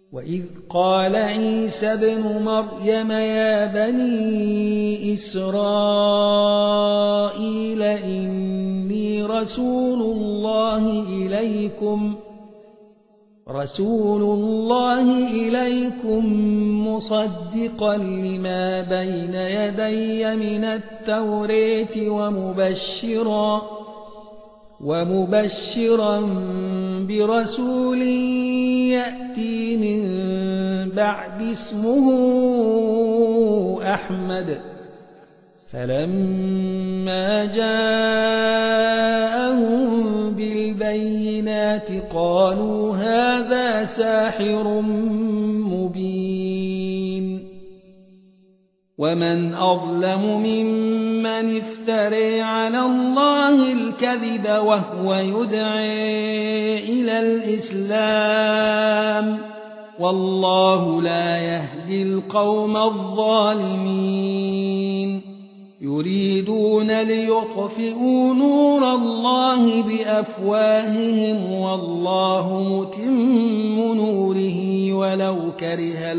وإذ قال عيسى ابن مريم يا بني إسرائيل إني رسول الله إليكم مصدقا لما بين يدي من التوراة ومبشرا برسول يأتي من بعد اسمه أحمد. فلما جاءهم بالبينات قالوا هذا ساحر مبين. ومن أظلم ممن افترى على الله الكذب وهو يدعي إلى الإسلام والله لا يهدي القوم الظالمين. يريدون ليطفئوا نور الله بأفواههم والله متم نوره ولو كره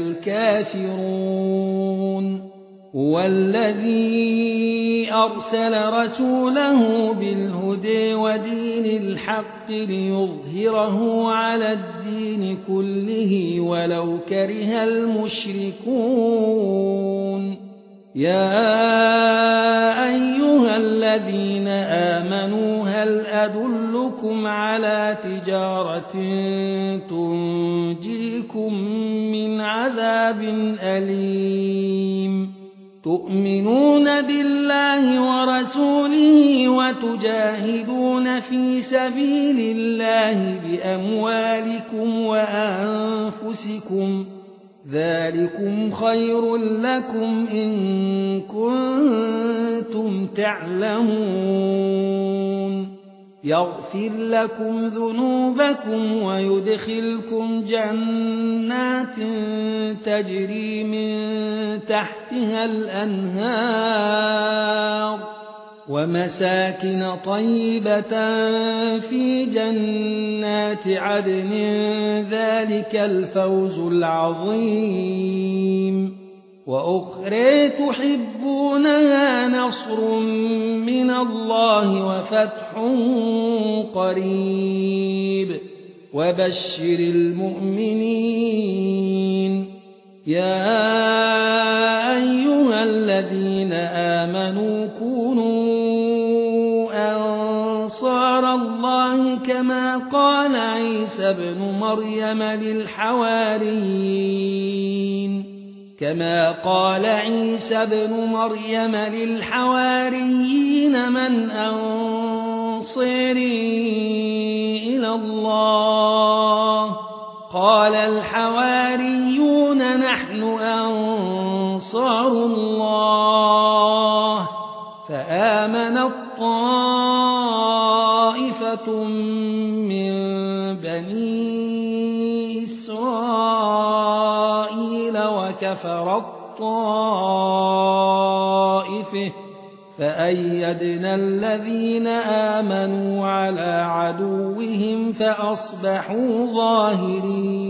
الكافرون. هو الذي أرسل رسوله بالهدى ودين الحق ليظهره على الدين كله ولو كره المشركون. يا أيها الذين آمنوا هل أدلكم على تجارة تنجيكم من عذاب أليم. تؤمنون بالله ورسوله وتجاهدون في سبيل الله بأموالكم وأنفسكم ذلكم خير لكم إن كنتم تعلمون. يغفر لكم ذنوبكم ويدخلكم جنات تجري من تحتها الأنهار ومساكن طيبة في جنات عدن ذلك الفوز العظيم. وأخرى تحبونها نصر من الله وفتح قريب وبشر المؤمنين. يا أيها الذين آمنوا كونوا أنصار الله كما قال عيسى ابن مريم للحواريين من أنصاري إلى الله قال الحواريون نحن أنصار الله. فآمنت طائفة من بني إسرائيل وكفرت طائفة فأيدنا الذين آمنوا على عدوهم فأصبحوا ظاهرين.